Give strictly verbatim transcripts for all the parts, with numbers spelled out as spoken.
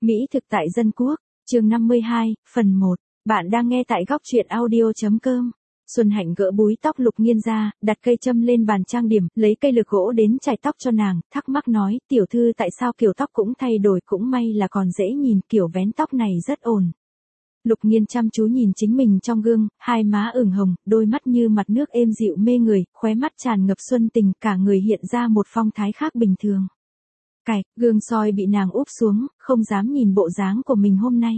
Mỹ thực tại dân quốc, chương năm mươi hai, phần một. Bạn đang nghe tại góc truyện audio.com. Xuân Hạnh gỡ búi tóc Lục Nghiên ra, đặt cây châm lên bàn trang điểm, lấy cây lược gỗ đến chải tóc cho nàng, thắc mắc nói, tiểu thư tại sao kiểu tóc cũng thay đổi, cũng may là còn dễ nhìn, kiểu vén tóc này rất ổn. Lục Nghiên chăm chú nhìn chính mình trong gương, hai má ửng hồng, đôi mắt như mặt nước êm dịu mê người, khóe mắt tràn ngập xuân tình, cả người hiện ra một phong thái khác bình thường. Cài, gương soi bị nàng úp xuống, không dám nhìn bộ dáng của mình hôm nay.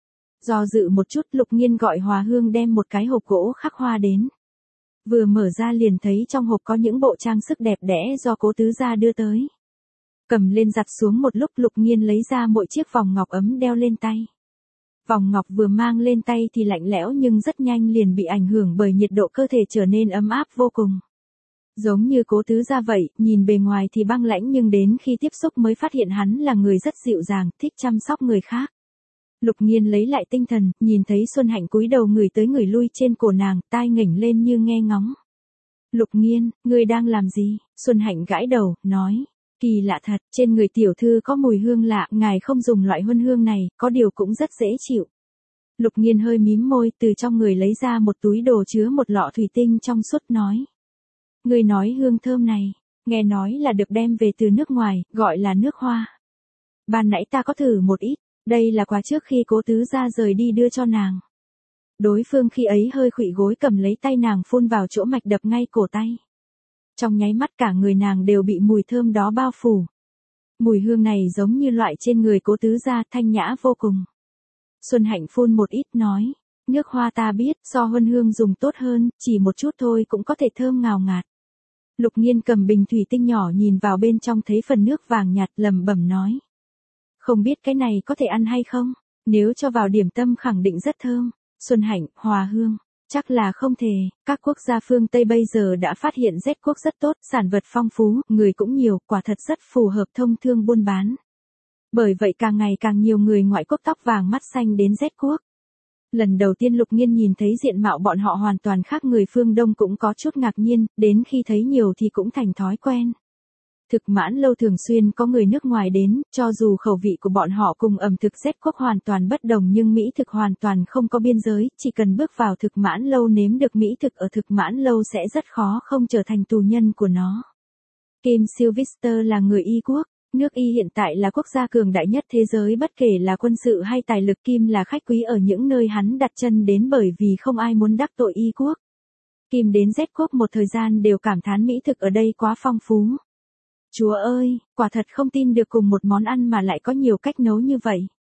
Do dự một chút, Lục Nghiên gọi Hòa Hương đem một cái hộp gỗ khắc hoa đến. Vừa mở ra liền thấy trong hộp có những bộ trang sức đẹp đẽ do Cố tứ gia đưa tới. Cầm lên giặt xuống một lúc, Lục Nghiên lấy ra mỗi chiếc vòng ngọc ấm đeo lên tay. Vòng ngọc vừa mang lên tay thì lạnh lẽo nhưng rất nhanh liền bị ảnh hưởng bởi nhiệt độ cơ thể trở nên ấm áp vô cùng. Giống như Cố tứ gia vậy, nhìn bề ngoài thì băng lãnh nhưng đến khi tiếp xúc mới phát hiện hắn là người rất dịu dàng, thích chăm sóc người khác. Lục Nghiên lấy lại tinh thần, nhìn thấy Xuân Hạnh cúi đầu ngửi tới ngửi lui trên cổ nàng, tai nghểnh lên như nghe ngóng. Lục Nghiên, ngươi đang làm gì? Xuân Hạnh gãi đầu, nói. Kỳ lạ thật, trên người tiểu thư có mùi hương lạ, ngài không dùng loại huân hương này, có điều cũng rất dễ chịu. Lục Nghiên hơi mím môi, từ trong người lấy ra một túi đồ chứa một lọ thủy tinh trong suốt, nói. Ngươi nói hương thơm này, nghe nói là được đem về từ nước ngoài, gọi là nước hoa. Ban nãy ta có thử một ít, đây là quà trước khi Cố tứ gia rời đi đưa cho nàng. Đối phương khi ấy hơi khuỵu gối cầm lấy tay nàng phun vào chỗ mạch đập ngay cổ tay. Trong nháy mắt cả người nàng đều bị mùi thơm đó bao phủ. Mùi hương này giống như loại trên người Cố tứ gia, thanh nhã vô cùng. Xuân Hạnh phun một ít nói, nước hoa ta biết, so huân hương dùng tốt hơn, chỉ một chút thôi cũng có thể thơm ngào ngạt. Lục Nghiên cầm bình thủy tinh nhỏ nhìn vào bên trong thấy phần nước vàng nhạt, lẩm bẩm nói. Không biết cái này có thể ăn hay không, nếu cho vào điểm tâm khẳng định rất thơm. Xuân Hạnh, Hòa Hương, chắc là không thể, các quốc gia phương Tây bây giờ đã phát hiện Z quốc rất tốt, sản vật phong phú, người cũng nhiều, quả thật rất phù hợp thông thương buôn bán. Bởi vậy càng ngày càng nhiều người ngoại quốc tóc vàng mắt xanh đến Z quốc. Lần đầu tiên Lục Nghiên nhìn thấy diện mạo bọn họ hoàn toàn khác người phương Đông cũng có chút ngạc nhiên, đến khi thấy nhiều thì cũng thành thói quen. Thực Mãn Lâu thường xuyên có người nước ngoài đến, cho dù khẩu vị của bọn họ cùng ẩm thực Z quốc hoàn toàn bất đồng nhưng Mỹ thực hoàn toàn không có biên giới, chỉ cần bước vào Thực Mãn Lâu nếm được Mỹ thực ở Thực Mãn Lâu sẽ rất khó không trở thành tù nhân của nó. Kim Sylvester là người Y quốc. Nước Y hiện tại là quốc gia cường đại nhất thế giới, bất kể là quân sự hay tài lực. Kim là khách quý ở những nơi hắn đặt chân đến bởi vì không ai muốn đắc tội Y quốc. Kim đến Z quốc một thời gian đều cảm thán mỹ thực ở đây quá phong phú. Chúa ơi, quả thật không tin được cùng một món ăn mà lại có nhiều cách nấu như vậy.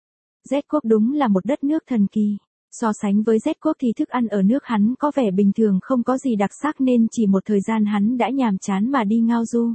Z quốc đúng là một đất nước thần kỳ. So sánh với Z quốc thì thức ăn ở nước hắn có vẻ bình thường, không có gì đặc sắc nên chỉ một thời gian hắn đã nhàm chán mà đi ngao du.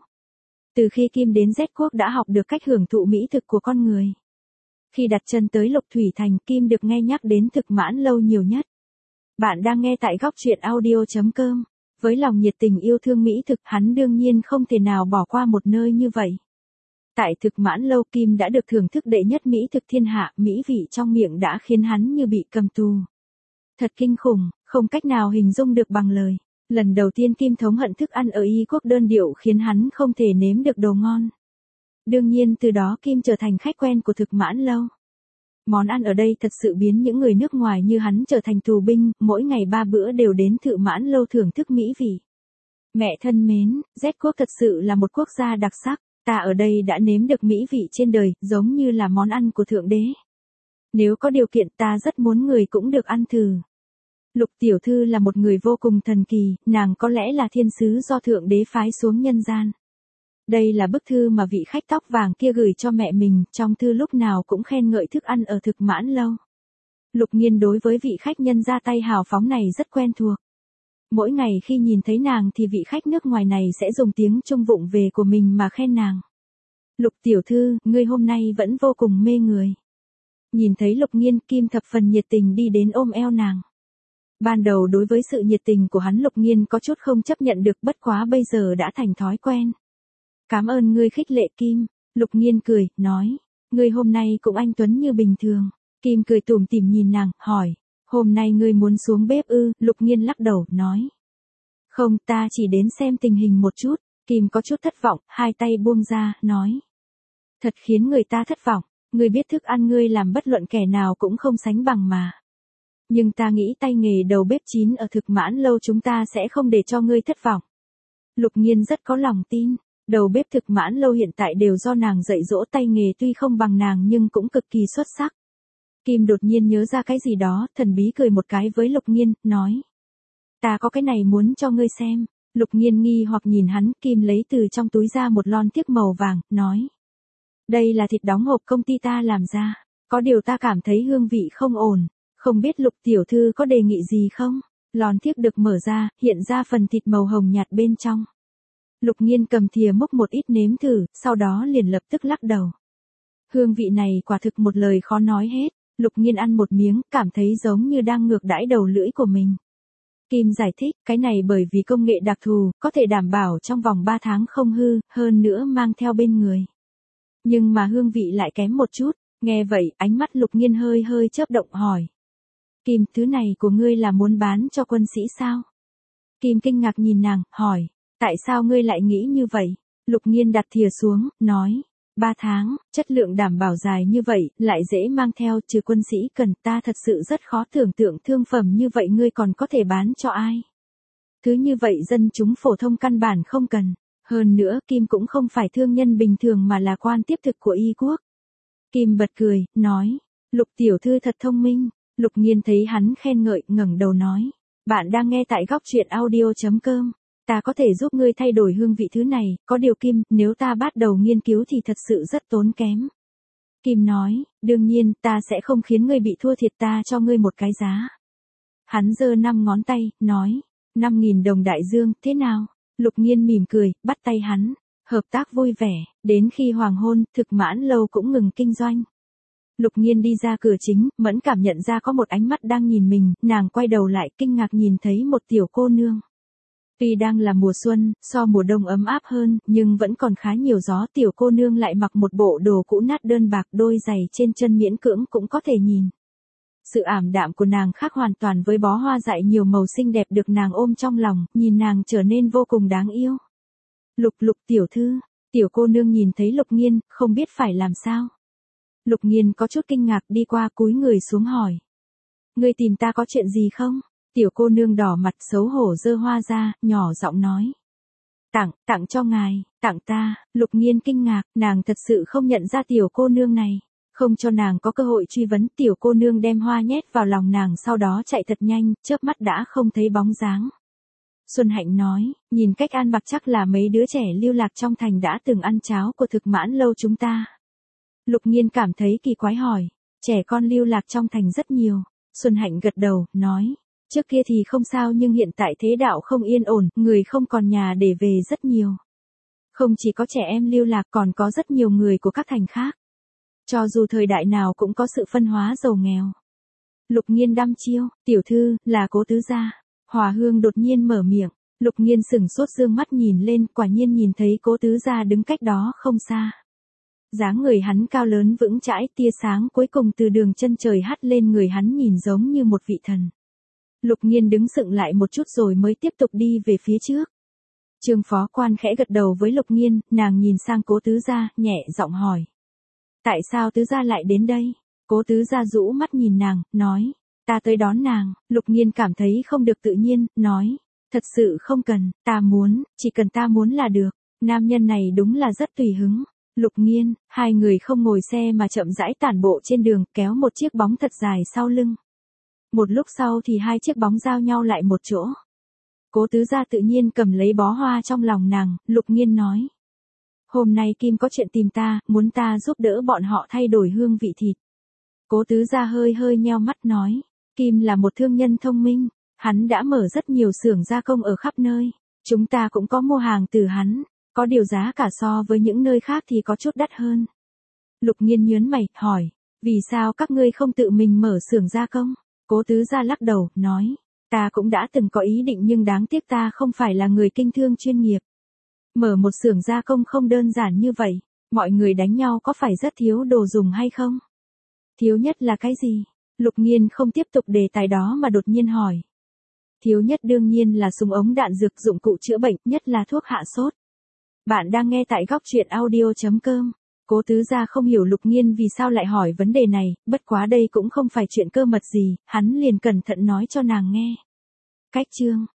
Từ khi Kim đến Z quốc đã học được cách hưởng thụ mỹ thực của con người. Khi đặt chân tới Lục Thủy Thành, Kim được nghe nhắc đến Thực Mãn Lâu nhiều nhất. Bạn đang nghe tại góc truyện audio.com. Với lòng nhiệt tình yêu thương mỹ thực, hắn đương nhiên không thể nào bỏ qua một nơi như vậy. Tại Thực Mãn Lâu, Kim đã được thưởng thức đệ nhất mỹ thực thiên hạ, mỹ vị trong miệng đã khiến hắn như bị cầm tù. Thật kinh khủng, không cách nào hình dung được bằng lời. Lần đầu tiên Kim thống hận thức ăn ở Y quốc đơn điệu khiến hắn không thể nếm được đồ ngon. Đương nhiên từ đó Kim trở thành khách quen của Thực Mãn Lâu. Món ăn ở đây thật sự biến những người nước ngoài như hắn trở thành tù binh, mỗi ngày ba bữa đều đến Thực Mãn Lâu thưởng thức mỹ vị. Mẹ thân mến, Z quốc thật sự là một quốc gia đặc sắc, ta ở đây đã nếm được mỹ vị trên đời, giống như là món ăn của Thượng Đế. Nếu có điều kiện ta rất muốn người cũng được ăn thử. Lục tiểu thư là một người vô cùng thần kỳ, nàng có lẽ là thiên sứ do Thượng Đế phái xuống nhân gian. Đây là bức thư mà vị khách tóc vàng kia gửi cho mẹ mình, trong thư lúc nào cũng khen ngợi thức ăn ở Thực Mãn Lâu. Lục Nghiên đối với vị khách nhân ra tay hào phóng này rất quen thuộc. Mỗi ngày khi nhìn thấy nàng thì vị khách nước ngoài này sẽ dùng tiếng Trung vụng về của mình mà khen nàng. Lục tiểu thư, ngươi hôm nay vẫn vô cùng mê người. Nhìn thấy Lục Nghiên, Kim thập phần nhiệt tình đi đến ôm eo nàng. Ban đầu đối với sự nhiệt tình của hắn Lục Nghiên có chút không chấp nhận được, bất quá bây giờ đã thành thói quen. Cảm ơn ngươi khích lệ Kim. Lục Nghiên cười, nói. Ngươi hôm nay cũng anh tuấn như bình thường. Kim cười tủm tỉm nhìn nàng, hỏi. Hôm nay ngươi muốn xuống bếp ư? Lục Nghiên lắc đầu, nói. Không, ta chỉ đến xem tình hình một chút. Kim có chút thất vọng, hai tay buông ra, nói. Thật khiến người ta thất vọng. Ngươi biết thức ăn ngươi làm bất luận kẻ nào cũng không sánh bằng mà. Nhưng ta nghĩ tay nghề đầu bếp chín ở Thực Mãn Lâu chúng ta sẽ không để cho ngươi thất vọng. Lục Nhiên rất có lòng tin, đầu bếp Thực Mãn Lâu hiện tại đều do nàng dạy dỗ, tay nghề tuy không bằng nàng nhưng cũng cực kỳ xuất sắc. Kim đột nhiên nhớ ra cái gì đó, thần bí cười một cái với Lục Nhiên, nói. Ta có cái này muốn cho ngươi xem. Lục Nhiên nghi hoặc nhìn hắn, Kim lấy từ trong túi ra một lon thiếc màu vàng, nói. Đây là thịt đóng hộp công ty ta làm ra, có điều ta cảm thấy hương vị không ổn, không biết Lục tiểu thư có đề nghị gì không? Lon thiếc được mở ra, hiện ra phần thịt màu hồng nhạt bên trong. Lục Nhiên cầm thìa múc một ít nếm thử, sau đó liền lập tức lắc đầu. Hương vị này quả thực một lời khó nói hết. Lục Nhiên ăn một miếng, cảm thấy giống như đang ngược đãi đầu lưỡi của mình. Kim giải thích, cái này bởi vì công nghệ đặc thù, có thể đảm bảo trong vòng ba tháng không hư, hơn nữa mang theo bên người. Nhưng mà hương vị lại kém một chút, nghe vậy, ánh mắt Lục Nhiên hơi hơi chớp động hỏi. Kim, thứ này của ngươi là muốn bán cho quân sĩ sao? Kim kinh ngạc nhìn nàng, hỏi, tại sao ngươi lại nghĩ như vậy? Lục Nhiên đặt thìa xuống, nói. Ba tháng, chất lượng đảm bảo dài như vậy, lại dễ mang theo, trừ quân sĩ cần, ta thật sự rất khó tưởng tượng thương phẩm như vậy ngươi còn có thể bán cho ai. Thứ như vậy dân chúng phổ thông căn bản không cần. Hơn nữa, Kim cũng không phải thương nhân bình thường mà là quan tiếp thực của y quốc. Kim bật cười, nói, Lục tiểu thư thật thông minh. Lục Nhiên thấy hắn khen ngợi, ngẩng đầu nói, bạn đang nghe tại góc truyện audio chấm com. Ta có thể giúp ngươi thay đổi hương vị thứ này, có điều Kim, nếu ta bắt đầu nghiên cứu thì thật sự rất tốn kém. Kim nói, đương nhiên, ta sẽ không khiến ngươi bị thua thiệt, ta cho ngươi một cái giá. Hắn giơ năm ngón tay, nói, năm nghìn đồng đại dương, thế nào? Lục Nhiên mỉm cười, bắt tay hắn, hợp tác vui vẻ, đến khi hoàng hôn, Thực Mãn Lâu cũng ngừng kinh doanh. Lục Nhiên đi ra cửa chính, mẫn cảm nhận ra có một ánh mắt đang nhìn mình, nàng quay đầu lại kinh ngạc nhìn thấy một tiểu cô nương. Tuy đang là mùa xuân, so mùa đông ấm áp hơn, nhưng vẫn còn khá nhiều gió, tiểu cô nương lại mặc một bộ đồ cũ nát đơn bạc, đôi giày trên chân miễn cưỡng cũng có thể nhìn. Sự ảm đạm của nàng khác hoàn toàn với bó hoa dại nhiều màu xinh đẹp được nàng ôm trong lòng, nhìn nàng trở nên vô cùng đáng yêu. Lục Lục tiểu thư, tiểu cô nương nhìn thấy Lục Nhiên, không biết phải làm sao. Lục Nhiên có chút kinh ngạc đi qua cúi người xuống hỏi. Ngươi tìm ta có chuyện gì không? Tiểu cô nương đỏ mặt xấu hổ giơ hoa ra, nhỏ giọng nói. Tặng, tặng cho ngài, tặng ta. Lục Nhiên kinh ngạc, nàng thật sự không nhận ra tiểu cô nương này. Không cho nàng có cơ hội truy vấn, tiểu cô nương đem hoa nhét vào lòng nàng, sau đó chạy thật nhanh, chớp mắt đã không thấy bóng dáng. Xuân Hạnh nói, nhìn cách ăn mặc chắc là mấy đứa trẻ lưu lạc trong thành đã từng ăn cháo của Thực Mãn Lâu chúng ta. Lục Nhiên cảm thấy kỳ quái hỏi, trẻ con lưu lạc trong thành rất nhiều. Xuân Hạnh gật đầu, nói, trước kia thì không sao nhưng hiện tại thế đạo không yên ổn, người không còn nhà để về rất nhiều. Không chỉ có trẻ em lưu lạc còn có rất nhiều người của các thành khác. Cho dù thời đại nào cũng có sự phân hóa giàu nghèo. Lục Nhiên đăm chiêu, tiểu thư, là Cố tứ gia. Hòa Hương đột nhiên mở miệng, Lục Nhiên sửng sốt dương mắt nhìn lên, quả nhiên nhìn thấy Cố tứ gia đứng cách đó không xa. Dáng người hắn cao lớn vững chãi, tia sáng cuối cùng từ đường chân trời hắt lên người hắn nhìn giống như một vị thần. Lục Nhiên đứng sững lại một chút rồi mới tiếp tục đi về phía trước. Trương phó quan khẽ gật đầu với Lục Nhiên, nàng nhìn sang Cố tứ gia, nhẹ giọng hỏi. Tại sao tứ gia lại đến đây? Cố tứ gia rũ mắt nhìn nàng, nói. Ta tới đón nàng. Lục Nhiên cảm thấy không được tự nhiên, nói. Thật sự không cần, ta muốn, chỉ cần ta muốn là được. Nam nhân này đúng là rất tùy hứng. Lục Nhiên, hai người không ngồi xe mà chậm rãi tản bộ trên đường, kéo một chiếc bóng thật dài sau lưng. Một lúc sau thì hai chiếc bóng giao nhau lại một chỗ. Cố tứ gia tự nhiên cầm lấy bó hoa trong lòng nàng, Lục Nhiên nói. Hôm nay Kim có chuyện tìm ta, muốn ta giúp đỡ bọn họ thay đổi hương vị thịt. Cố tứ gia hơi hơi nheo mắt nói. Kim là một thương nhân thông minh, hắn đã mở rất nhiều xưởng gia công ở khắp nơi. Chúng ta cũng có mua hàng từ hắn, có điều giá cả so với những nơi khác thì có chút đắt hơn. Lục Nhiên nhớn mày, hỏi. Vì sao các ngươi không tự mình mở xưởng gia công? Cố tứ gia lắc đầu, nói. Ta cũng đã từng có ý định nhưng đáng tiếc ta không phải là người kinh thương chuyên nghiệp. Mở một xưởng gia công không đơn giản như vậy, mọi người đánh nhau có phải rất thiếu đồ dùng hay không? Thiếu nhất là cái gì? Lục Nhiên không tiếp tục đề tài đó mà đột nhiên hỏi. Thiếu nhất đương nhiên là súng ống đạn dược, dụng cụ chữa bệnh, nhất là thuốc hạ sốt. Bạn đang nghe tại góc truyện audio chấm com. Cố tứ gia không hiểu Lục Nghiên vì sao lại hỏi vấn đề này, bất quá đây cũng không phải chuyện cơ mật gì, hắn liền cẩn thận nói cho nàng nghe. Cách chương